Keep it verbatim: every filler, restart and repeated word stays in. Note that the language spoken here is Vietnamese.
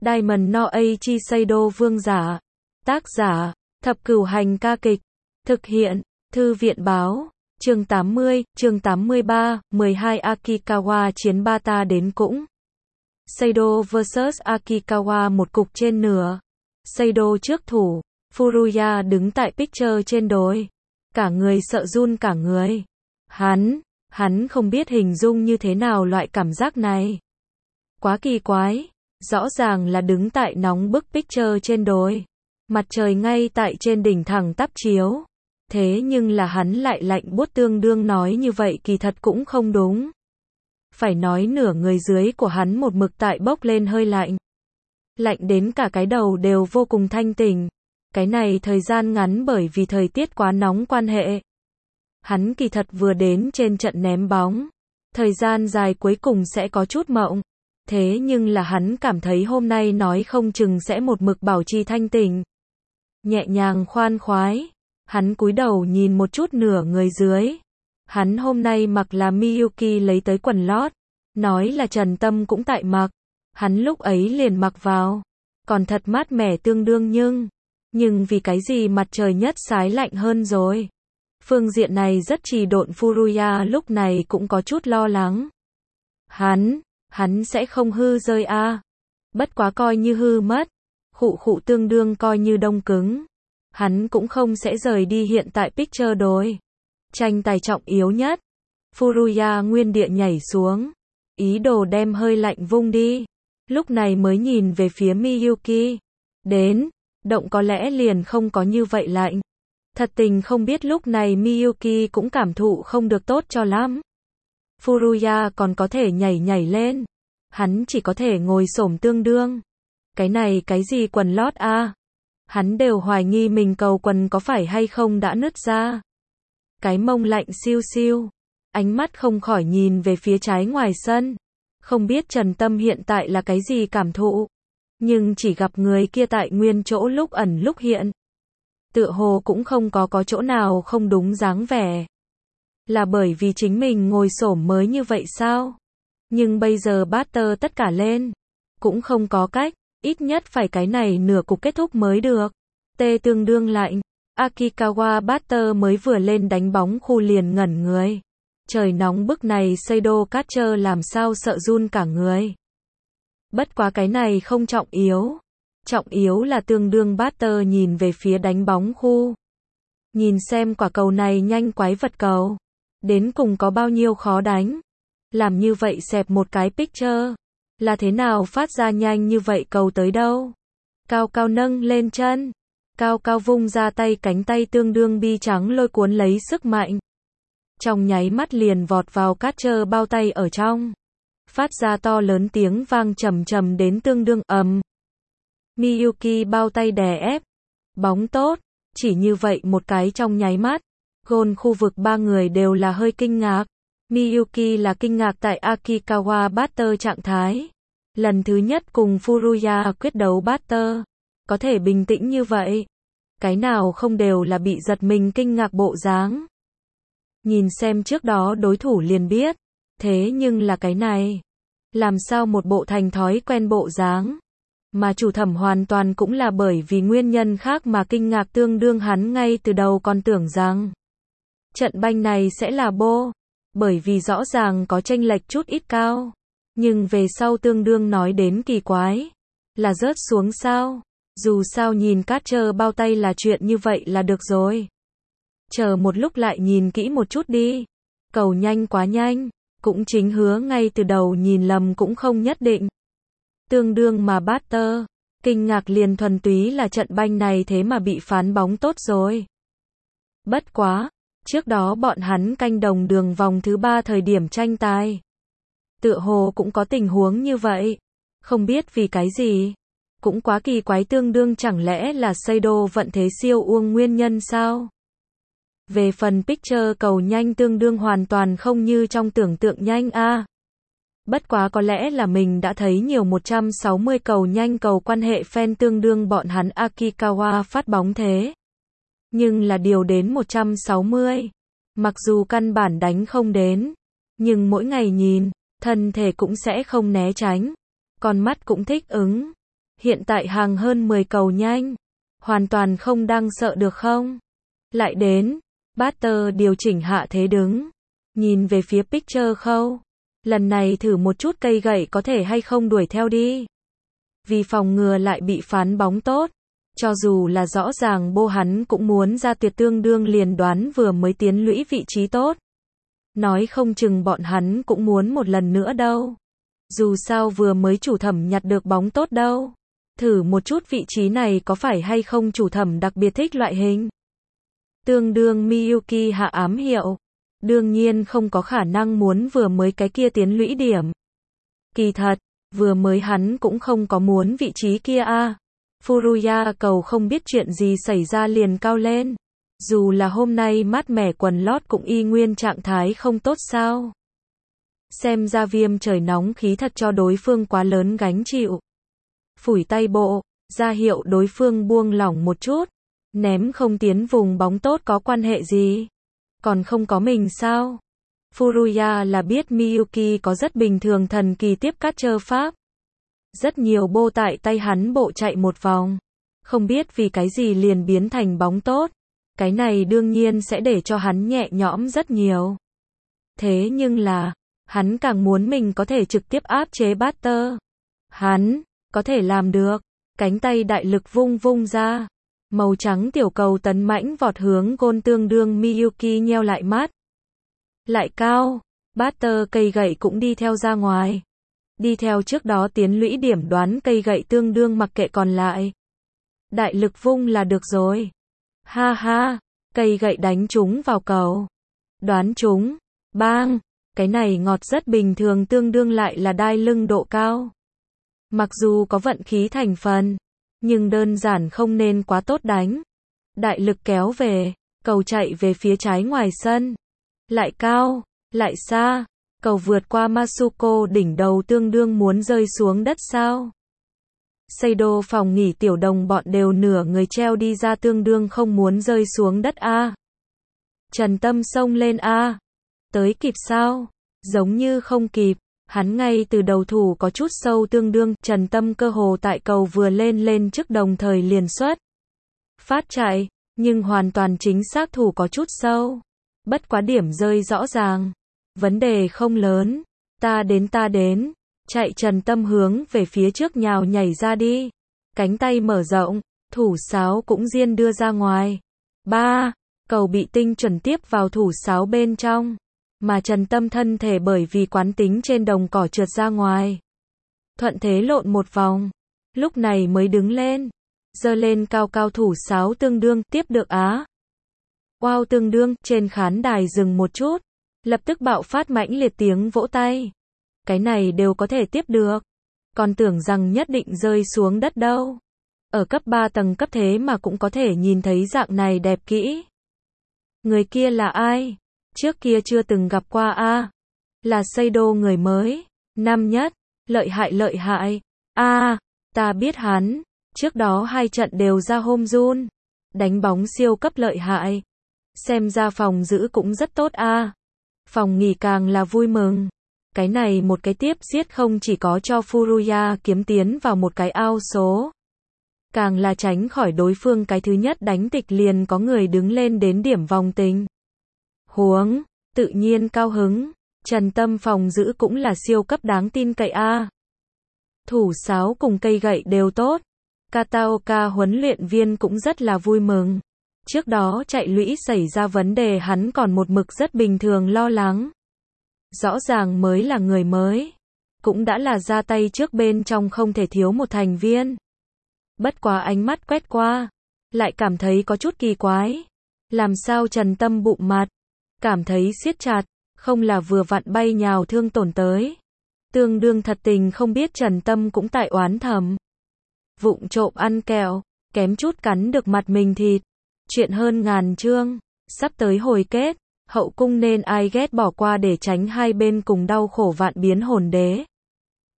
Diamond no Aichi Seido vương giả. Tác giả, Thập Cửu Hành ca kịch. Thực hiện, Thư viện báo. Chương tám mươi, chương tám mươi ba, mười hai Akikawa chiến Bata đến cũng. Seido versus Akikawa một cục trên nửa. Seido trước thủ, Furuya đứng tại picture trên đồi. Cả người sợ run cả người. Hắn, hắn không biết hình dung như thế nào loại cảm giác này. Quá kỳ quái, rõ ràng là đứng tại nóng bức picture trên đồi. Mặt trời ngay tại trên đỉnh thẳng tắp chiếu. Thế nhưng là hắn lại lạnh buốt tương đương nói như vậy kỳ thật cũng không đúng. Phải nói nửa người dưới của hắn một mực tại bốc lên hơi lạnh. Lạnh đến cả cái đầu đều vô cùng thanh tỉnh. Cái này thời gian ngắn bởi vì thời tiết quá nóng quan hệ. Hắn kỳ thật vừa đến trên trận ném bóng. Thời gian dài cuối cùng sẽ có chút mộng. Thế nhưng là hắn cảm thấy hôm nay nói không chừng sẽ một mực bảo trì thanh tỉnh. Nhẹ nhàng khoan khoái. Hắn cúi đầu nhìn một chút nửa người dưới. Hắn hôm nay mặc là Miyuki lấy tới quần lót. Nói là Trần Tâm cũng tại mặc. Hắn lúc ấy liền mặc vào. Còn thật mát mẻ tương đương nhưng. Nhưng vì cái gì mặt trời nhất sái lạnh hơn rồi. Phương diện này rất trì độn Furuya lúc này cũng có chút lo lắng. Hắn, hắn sẽ không hư rơi a à. Bất quá coi như hư mất. Khụ khụ tương đương coi như đông cứng. Hắn cũng không sẽ rời đi hiện tại picture đồi. Tranh tài trọng yếu nhất. Furuya nguyên địa nhảy xuống. Ý đồ đem hơi lạnh vung đi. Lúc này mới nhìn về phía Miyuki. Đến, động có lẽ liền không có như vậy lạnh. Thật tình không biết lúc này Miyuki cũng cảm thụ không được tốt cho lắm. Furuya còn có thể nhảy nhảy lên. Hắn chỉ có thể ngồi xổm tương đương. Cái này cái gì quần lót a à? Hắn đều hoài nghi mình cầu quần có phải hay không đã nứt ra. Cái mông lạnh siêu siêu. Ánh mắt không khỏi nhìn về phía trái ngoài sân. Không biết Trần Tâm hiện tại là cái gì cảm thụ. Nhưng chỉ gặp người kia tại nguyên chỗ lúc ẩn lúc hiện. Tựa hồ cũng không có có chỗ nào không đúng dáng vẻ. Là bởi vì chính mình ngồi xổm mới như vậy sao? Nhưng bây giờ Butter tất cả lên. Cũng không có cách. Ít nhất phải cái này nửa cục kết thúc mới được. Tê tương đương lạnh. Akikawa Butter mới vừa lên đánh bóng khu liền ngẩn người. Trời nóng bức này Seido Catcher làm sao sợ run cả người. Bất quá cái này không trọng yếu. Trọng yếu là tương đương Butter nhìn về phía đánh bóng khu. Nhìn xem quả cầu này nhanh quái vật cầu. Đến cùng có bao nhiêu khó đánh. Làm như vậy xẹp một cái picture. Là thế nào phát ra nhanh như vậy cầu tới đâu? Cao cao nâng lên chân. Cao cao vung ra tay cánh tay tương đương bi trắng lôi cuốn lấy sức mạnh. Trong nháy mắt liền vọt vào catcher bao tay ở trong. Phát ra to lớn tiếng vang trầm trầm đến tương đương ầm. Miyuki bao tay đè ép. Bóng tốt. Chỉ như vậy một cái trong nháy mắt. Gôn khu vực ba người đều là hơi kinh ngạc. Miyuki là kinh ngạc tại Akikawa Butter trạng thái. Lần thứ nhất cùng Furuya quyết đấu Butter. Có thể bình tĩnh như vậy. Cái nào không đều là bị giật mình kinh ngạc bộ dáng. Nhìn xem trước đó đối thủ liền biết. Thế nhưng là cái này. Làm sao một bộ thành thói quen bộ dáng. Mà chủ thẩm hoàn toàn cũng là bởi vì nguyên nhân khác mà kinh ngạc tương đương hắn ngay từ đầu còn tưởng rằng. Trận banh này sẽ là bô. Bởi vì rõ ràng có chênh lệch chút ít cao. Nhưng về sau tương đương nói đến kỳ quái. Là rớt xuống sao? Dù sao nhìn catcher bao tay là chuyện như vậy là được rồi. Chờ một lúc lại nhìn kỹ một chút đi. Cầu nhanh quá nhanh. Cũng chính hứa ngay từ đầu nhìn lầm cũng không nhất định. Tương đương mà Butter. Kinh ngạc liền thuần túy là trận banh này thế mà bị phán bóng tốt rồi. Bất quá. Trước đó bọn hắn canh đồng đường vòng thứ ba thời điểm tranh tài. Tựa hồ cũng có tình huống như vậy. Không biết vì cái gì. Cũng quá kỳ quái tương đương chẳng lẽ là Seido vận thế siêu uông nguyên nhân sao? Về phần picture cầu nhanh tương đương hoàn toàn không như trong tưởng tượng nhanh a. À. Bất quá có lẽ là mình đã thấy nhiều một trăm sáu mươi cầu nhanh cầu quan hệ fan tương đương bọn hắn Akikawa phát bóng thế. Nhưng là điều đến một trăm sáu mươi. Mặc dù căn bản đánh không đến. Nhưng mỗi ngày nhìn, thân thể cũng sẽ không né tránh. Con mắt cũng thích ứng. Hiện tại hàng hơn mười cầu nhanh. Hoàn toàn không đang sợ được không? Lại đến. Butter điều chỉnh hạ thế đứng. Nhìn về phía Pitcher khâu. Lần này thử một chút cây gậy có thể hay không đuổi theo đi. Vì phòng ngừa lại bị phán bóng tốt. Cho dù là rõ ràng bô hắn cũng muốn ra tuyệt tương đương liền đoán vừa mới tiến lũy vị trí tốt. Nói không chừng bọn hắn cũng muốn một lần nữa đâu. Dù sao vừa mới chủ thẩm nhặt được bóng tốt đâu. Thử một chút vị trí này có phải hay không chủ thẩm đặc biệt thích loại hình. Tương đương Miyuki hạ ám hiệu. Đương nhiên không có khả năng muốn vừa mới cái kia tiến lũy điểm. Kỳ thật, vừa mới hắn cũng không có muốn vị trí kia a. À. Furuya cầu không biết chuyện gì xảy ra liền cao lên. Dù là hôm nay mát mẻ quần lót cũng y nguyên trạng thái không tốt sao. Xem ra viêm trời nóng khí thật cho đối phương quá lớn gánh chịu. Phủi tay bộ, ra hiệu đối phương buông lỏng một chút. Ném không tiến vùng bóng tốt có quan hệ gì. Còn không có mình sao? Furuya là biết Miyuki có rất bình thường thần kỳ tiếp cắt chơ pháp. Rất nhiều bô tại tay hắn bộ chạy một vòng. Không biết vì cái gì liền biến thành bóng tốt. Cái này đương nhiên sẽ để cho hắn nhẹ nhõm rất nhiều. Thế nhưng là, hắn càng muốn mình có thể trực tiếp áp chế Butter. Hắn, có thể làm được. Cánh tay đại lực vung vung ra. Màu trắng tiểu cầu tấn mãnh vọt hướng gôn tương đương Miyuki nheo lại mắt. Lại cao, Butter cây gậy cũng đi theo ra ngoài. Đi theo trước đó tiến lũy điểm đoán cây gậy tương đương mặc kệ còn lại. Đại lực vung là được rồi. Ha ha, cây gậy đánh trúng vào cầu. Đoán trúng, bang, cái này ngọt rất bình thường tương đương lại là đai lưng độ cao. Mặc dù có vận khí thành phần, nhưng đơn giản không nên quá tốt đánh. Đại lực kéo về, cầu chạy về phía trái ngoài sân. Lại cao, lại xa, cầu vượt qua Masuko đỉnh đầu tương đương muốn rơi xuống đất sao. Seido phòng nghỉ tiểu đồng bọn đều nửa người treo đi ra tương đương không muốn rơi xuống đất a. Trần Tâm xông lên a. Tới kịp sao? Giống như không kịp. Hắn ngay từ đầu thủ có chút sâu tương đương, Trần Tâm cơ hồ tại cầu vừa lên lên trước đồng thời liền xuất. Phát chạy, nhưng hoàn toàn chính xác thủ có chút sâu. Bất quá điểm rơi rõ ràng. Vấn đề không lớn. Ta đến ta đến. Chạy Trần Tâm hướng về phía trước nhào nhảy ra đi. Cánh tay mở rộng, thủ sáo cũng diên đưa ra ngoài. Ba, cầu bị tinh chuẩn tiếp vào thủ sáo bên trong. Mà Trần Tâm thân thể bởi vì quán tính trên đồng cỏ trượt ra ngoài. Thuận thế lộn một vòng. Lúc này mới đứng lên. Giơ lên cao cao thủ sáo tương đương, tiếp được á. Wow tương đương, trên khán đài dừng một chút. Lập tức bạo phát mãnh liệt tiếng vỗ tay. Cái này đều có thể tiếp được. Còn tưởng rằng nhất định rơi xuống đất đâu. Ở cấp ba tầng cấp thế mà cũng có thể nhìn thấy dạng này đẹp kỹ. Người kia là ai? Trước kia chưa từng gặp qua a. À? Là Seido người mới. Năm nhất. Lợi hại lợi hại. A, à, ta biết hắn. Trước đó hai trận đều ra home run. Đánh bóng siêu cấp lợi hại. Xem ra phòng giữ cũng rất tốt a. À? Phòng nghỉ càng là vui mừng. Cái này một cái tiếp giết không chỉ có cho Furuya kiếm tiến vào một cái ao số. Càng là tránh khỏi đối phương cái thứ nhất đánh tịch liền có người đứng lên đến điểm vòng tình. Huống, tự nhiên cao hứng. Trần Tâm phòng giữ cũng là siêu cấp đáng tin cậy a. À. Thủ sáo cùng cây gậy đều tốt. Kataoka huấn luyện viên cũng rất là vui mừng. Trước đó chạy lũy xảy ra vấn đề hắn còn một mực rất bình thường lo lắng. Rõ ràng mới là người mới. Cũng đã là ra tay trước bên trong không thể thiếu một thành viên. Bất quá ánh mắt quét qua. Lại cảm thấy có chút kỳ quái. Làm sao Trần Tâm bụng mặt. Cảm thấy siết chặt. Không là vừa vặn bay nhào thương tổn tới. Tương đương thật tình không biết Trần Tâm cũng tại oán thầm. Vụng trộm ăn kẹo. Kém chút cắn được mặt mình thịt. Chuyện hơn ngàn chương. Sắp tới hồi kết. Hậu cung nên ai ghét bỏ qua để tránh hai bên cùng đau khổ vạn biến hồn đế.